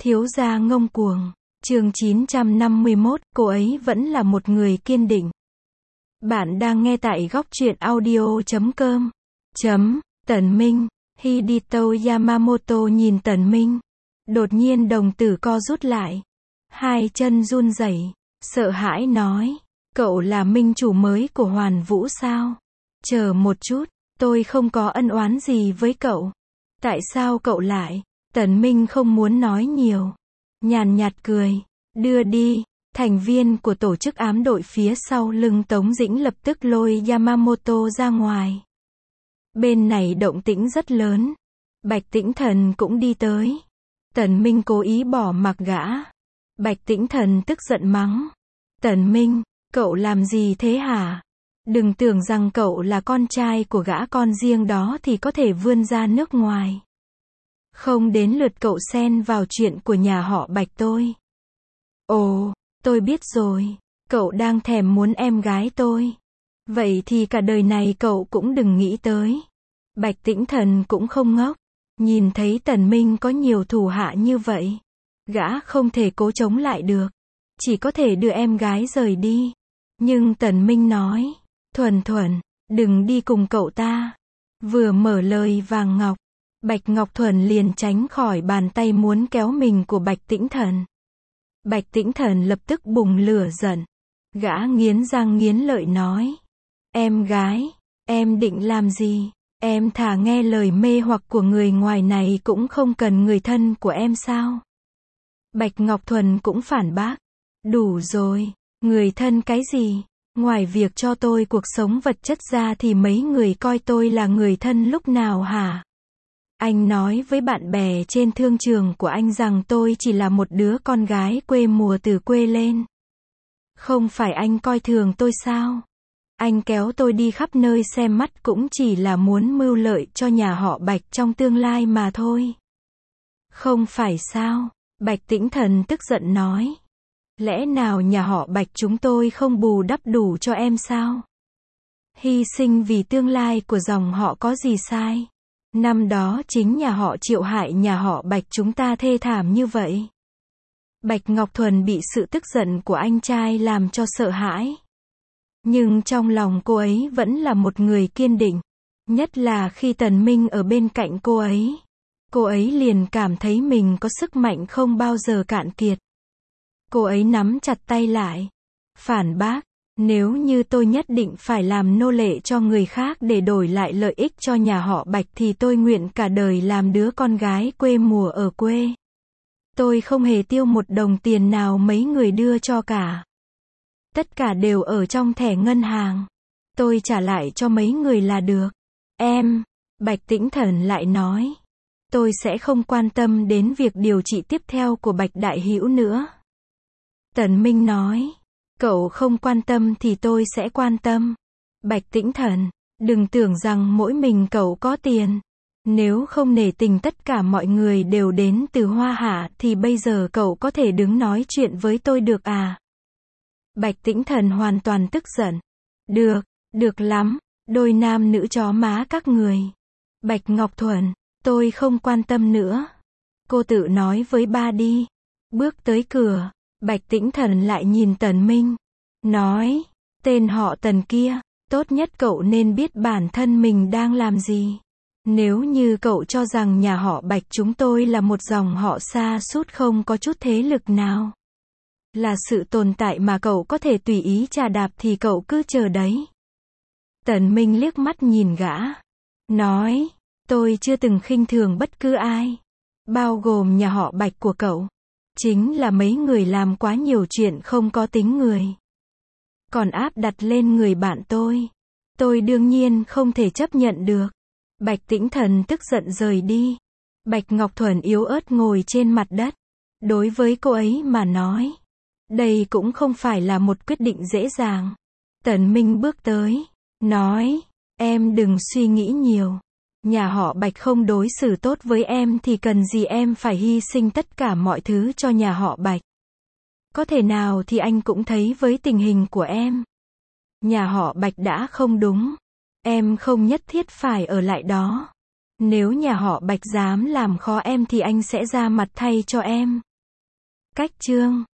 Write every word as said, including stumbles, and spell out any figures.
Thiếu gia ngông cuồng. Chương chín trăm năm mươi mốt, cô ấy vẫn là một người kiên định. Bạn đang nghe tại góc truyện audio chấm com. Chấm, Tần Minh. Hidito Yamamoto nhìn Tần Minh. Đột nhiên đồng tử co rút lại. Hai chân run rẩy, sợ hãi nói. Cậu là minh chủ mới của Hoàn Vũ sao? Chờ một chút, tôi không có ân oán gì với cậu. Tại sao cậu lại? Tần Minh không muốn nói nhiều. Nhàn nhạt cười. Đưa đi. Thành viên của tổ chức ám đội phía sau lưng Tống Dĩnh lập tức lôi Yamamoto ra ngoài. Bên này động tĩnh rất lớn. Bạch Tĩnh Thần cũng đi tới. Tần Minh cố ý bỏ mặc gã. Bạch Tĩnh Thần tức giận mắng. Tần Minh, cậu làm gì thế hả? Đừng tưởng rằng cậu là con trai của gã con riêng đó thì có thể vươn ra nước ngoài. Không đến lượt cậu xen vào chuyện của nhà họ Bạch tôi. Ồ, tôi biết rồi. Cậu đang thèm muốn em gái tôi. Vậy thì cả đời này cậu cũng đừng nghĩ tới. Bạch Tĩnh Thần cũng không ngốc. Nhìn thấy Tần Minh có nhiều thủ hạ như vậy. Gã không thể cố chống lại được. Chỉ có thể đưa em gái rời đi. Nhưng Tần Minh nói. Thuần Thuần, đừng đi cùng cậu ta. Vừa mở lời vàng ngọc. Bạch Ngọc Thuần liền tránh khỏi bàn tay muốn kéo mình của Bạch Tĩnh Thần. Bạch Tĩnh Thần lập tức bùng lửa giận. Gã nghiến răng nghiến lợi nói. Em gái, em định làm gì? Em thà nghe lời mê hoặc của người ngoài này cũng không cần người thân của em sao? Bạch Ngọc Thuần cũng phản bác. Đủ rồi, người thân cái gì? Ngoài việc cho tôi cuộc sống vật chất ra thì mấy người coi tôi là người thân lúc nào hả? Anh nói với bạn bè trên thương trường của anh rằng tôi chỉ là một đứa con gái quê mùa từ quê lên. Không phải anh coi thường tôi sao? Anh kéo tôi đi khắp nơi xem mắt cũng chỉ là muốn mưu lợi cho nhà họ Bạch trong tương lai mà thôi. Không phải sao? Bạch Tĩnh Thần tức giận nói. Lẽ nào nhà họ Bạch chúng tôi không bù đắp đủ cho em sao? Hy sinh vì tương lai của dòng họ có gì sai? Năm đó chính nhà họ Triệu hại nhà họ Bạch chúng ta thê thảm như vậy. Bạch Ngọc Thuần bị sự tức giận của anh trai làm cho sợ hãi. Nhưng trong lòng cô ấy vẫn là một người kiên định. Nhất là khi Tần Minh ở bên cạnh cô ấy. Cô ấy liền cảm thấy mình có sức mạnh không bao giờ cạn kiệt. Cô ấy nắm chặt tay lại. Phản bác. Nếu như tôi nhất định phải làm nô lệ cho người khác để đổi lại lợi ích cho nhà họ Bạch thì tôi nguyện cả đời làm đứa con gái quê mùa ở quê. Tôi không hề tiêu một đồng tiền nào mấy người đưa cho cả. Tất cả đều ở trong thẻ ngân hàng. Tôi trả lại cho mấy người là được. Em, Bạch Tĩnh Thần lại nói. Tôi sẽ không quan tâm đến việc điều trị tiếp theo của Bạch Đại Hữu nữa. Tần Minh nói. Cậu không quan tâm thì tôi sẽ quan tâm. Bạch Tĩnh Thần, đừng tưởng rằng mỗi mình cậu có tiền. Nếu không nể tình tất cả mọi người đều đến từ Hoa Hạ thì bây giờ cậu có thể đứng nói chuyện với tôi được à? Bạch Tĩnh Thần hoàn toàn tức giận. Được, được lắm, đôi nam nữ chó má các người. Bạch Ngọc Thuần, tôi không quan tâm nữa. Cô tự nói với ba đi. Bước tới cửa. Bạch Tĩnh Thần lại nhìn Tần Minh. Nói, tên họ Tần kia, tốt nhất cậu nên biết bản thân mình đang làm gì. Nếu như cậu cho rằng nhà họ Bạch chúng tôi là một dòng họ xa sút không có chút thế lực nào. Là sự tồn tại mà cậu có thể tùy ý chà đạp thì cậu cứ chờ đấy. Tần Minh liếc mắt nhìn gã. Nói, tôi chưa từng khinh thường bất cứ ai. Bao gồm nhà họ Bạch của cậu. Chính là mấy người làm quá nhiều chuyện không có tính người. Còn áp đặt lên người bạn tôi. Tôi đương nhiên không thể chấp nhận được. Bạch Tĩnh Thần tức giận rời đi. Bạch Ngọc Thuần yếu ớt ngồi trên mặt đất. Đối với cô ấy mà nói. Đây cũng không phải là một quyết định dễ dàng. Tần Minh bước tới. Nói. Em đừng suy nghĩ nhiều. Nhà họ Bạch không đối xử tốt với em thì cần gì em phải hy sinh tất cả mọi thứ cho nhà họ Bạch. Có thể nào thì anh cũng thấy với tình hình của em. Nhà họ Bạch đã không đúng. Em không nhất thiết phải ở lại đó. Nếu nhà họ Bạch dám làm khó em thì anh sẽ ra mặt thay cho em. Cách chương